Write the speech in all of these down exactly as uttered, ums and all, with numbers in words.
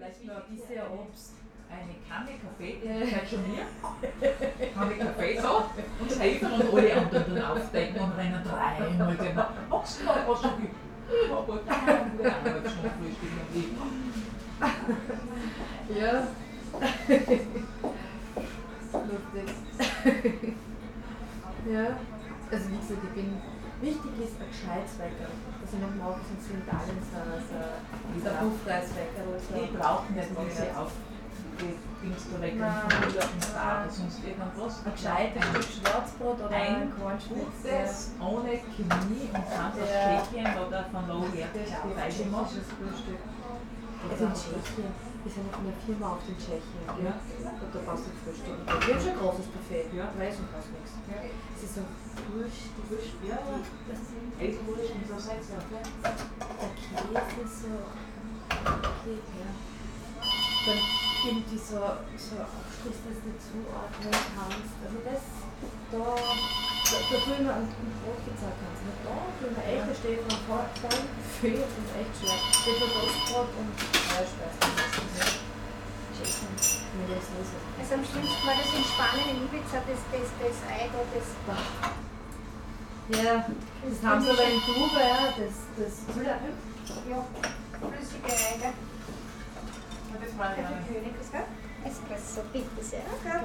vielleicht noch ein bisschen Obst. Eine Kanne Kaffee, das gehört schon mir. Kanne Kaffee so und das Hefe und alle anderen dann aufdecken und rennen dreimal gehen. Magst du mal was schon gibt? Ja, aber da haben wir auch mal schon Frühstück und ich. Ja. Lustig. Ja. Also wie gesagt, ich bin. Wichtig ist ein gescheites Wecker. Also noch morgen sind sie in Italien so ein Buchpreiswecker oder so. Die brauchen nicht diese auf. Die Dings da weg und oder sonst irgendwas. Ein gescheites Stück Schwarzbrot oder ein Kornschnitzel. Kornschnitzel. Ohne Chemie und ganz aus Ja. Tschechien oder von Lower die Reise macht. Also in Tschechien, wir sind von der Firma auf in Tschechien. Ja. Und da passt das Frühstück. Wir haben schon ein großes Buffet. Ja. Weiß und fast nichts. Ja. Es ist so Wurst, die Wurst, Ja, ja. das sind Eiswurst und so Salz, ja. der Käse so, okay, ja. Dann irgendwie so, so Aufschluss, dass du zuordnen kannst. Also das, da, da, da tue ich mir an den Brot gezeigt kannst. Nicht da, tue ich mir echt, da stehe ich vor einem voll viel und echt schwer. Steht mir Toastbrot und Fleischspeisen. Tschechien, mit der Soße. Also am schlimmsten war das in Spanien, in Ibiza, das, das, das Ei da, das... Ja, das haben sie aber in Kuba, ja, das, das, Ja, flüssige Ei, gell? Das war Der ja. König, gell? Espresso, bitte sehr. okay.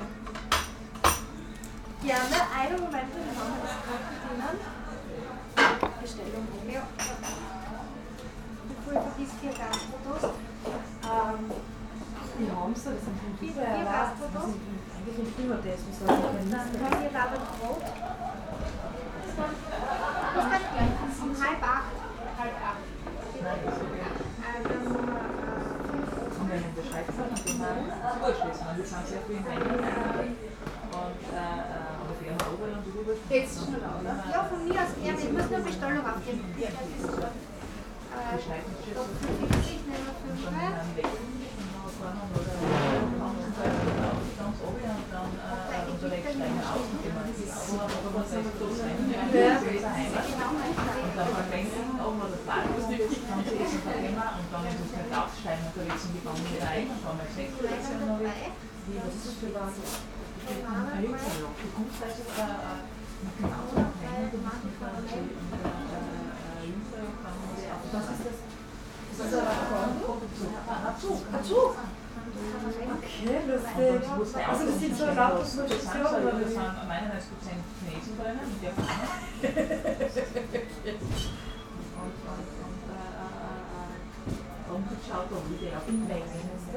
Ja, ne, einen Moment, wir machen das gerade bedienen. Bestellung. Ja. Bevor ich vergisst, hier Gastrotoast. Ähm, Die haben so, das sind von Vier- Kuba, vier ja, das Gastrotoast. sind eigentlich in Frühhotels, wie soll und ich dann nicht haben wir Rabenbrot. Das war, das kann gleich um halb acht. Halb acht. Äh, dann Nummer fünf. Und wenn in der Schweiz sind, dann immer Wurscht ist. Wir sind sehr viel in England und äh, oder Firma Oberland und Oberland. Geht's schon oder? Ja, von mir aus gerne. Ich muss nur Bestellung aufgeben. Ja, das ist schon. Äh, Stopp fünfzig, nehmen wir fünf. Schon einen Weg und noch vorne oder ganz oben und dann unterwegs steigen aus und gehen wir ins Auto, aber was heißt so sein? Ja, das ist eine Heimat. Und dann verwenden oben oder Tag, dann sie essen von immer und dann ist es nicht aufsteigen unterwegs und die kommen wieder rein und dann mal sechs Lektionen noch wieder. Wie, was ist das für was? Du kommst also genau nach Hause, du machst mit der Jungfrau, Was ist das? Ist das ein Zug. Ein Zug? Okay, lustig. Also das sind so lauter Positionen, oder Das wie? sind neunundneunzig Prozent Chinesen drinnen und Japaner. Und, und, und, äh, und das schaut da wieder auf den Weg.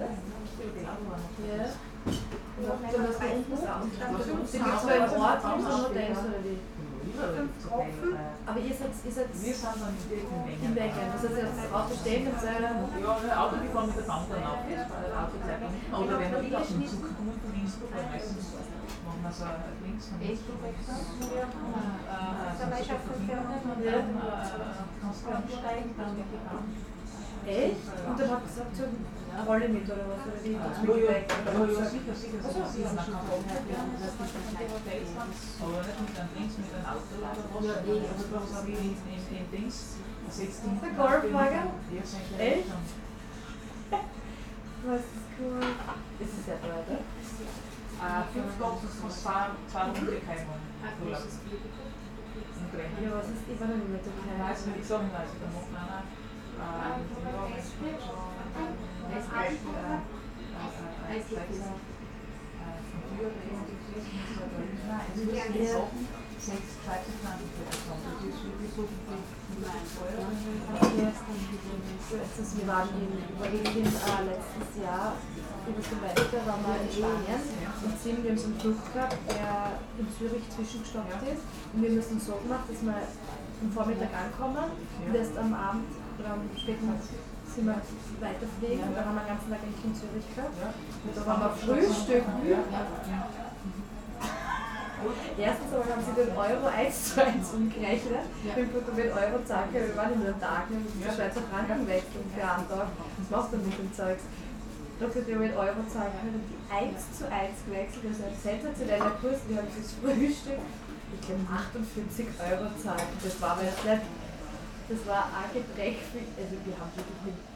Ja. Und dann hast du unten raus. Sie gibt es beim Ort, wo du nur denkst, oder wie? Aber ihr seid, ihr seid Wir sind dann direkt in in Mengen. Wengen. Das heißt, ihr habt das Auto stehen und sagt, Ja, ein Auto, die fahren mit der Bahn dann auf, das war der Autozeitung. Oder wenn wir wieder aus dem Zug kommen von Innsbruck, dann meistens machen wir so links von Innsbruck weg. Da war ich auch fünf Jahre. Und dann kannst du umsteigen, dann mit der Bahn. echt? Und dann habt ihr gesagt, so eine Rolle mit oder was? Oder wie? Das Ja, mit ja, weg? ja, ja, sicher, sicher, sicher, sicher. Man kann auch nicht mehr, dass das nicht Hotels haben, aber nicht mit einem Dings, mit einem Auto oder was. Ja, eh. Also da habe ich in, in, in Dings, da sitzt die Der Golfwagen? Ja, sind schon Echt? schon. Was ist cool? Das ist sehr teuer, oder? Äh, fünf Stunden von zwei, zwei Hunde Keimung. In Bremen. Ja, was ist, ich war noch nicht in der Türkei. Nein, also wie gesagt, also da macht einer, äh, ja, wenn es geht, schon, äh, es geht, äh, äh, äh, Schweizer, äh, von Tür, nein, es ist die Sachen, sechs Schweizer Franken für das Land. Das ist wirklich so viel teurer. Letztens, wir waren in Berlin äh, letztes Jahr über Silvester waren wir in Spanien und sind, wir haben so einen Flug gehabt, der in Zürich zwischengestoppt ist und wir müssen so gemacht, dass wir am Vormittag ankommen und erst am Abend oder am späten sind wir weiterfliegen und dann haben wir den ganzen Tag eigentlich in Zürich gehabt und da waren wir frühstücken. Erstens aber haben sie den Euro eins zu eins umgerechnet. Im Foto wird Euro zahlen, wir waren in den Tagen und die Schweizer Franken wechseln für einen Tag. Was machst du mit dem Zeugs? Da wird mit Euro zahlen können, die eins zu eins gewechselt. Das ist ein sensationeller Kurs. Wir haben fürs Frühstück, ich glaube, achtundvierzig Euro zahlen. Das war aber jetzt nicht, das war arge Dreck. Also wir haben wirklich mit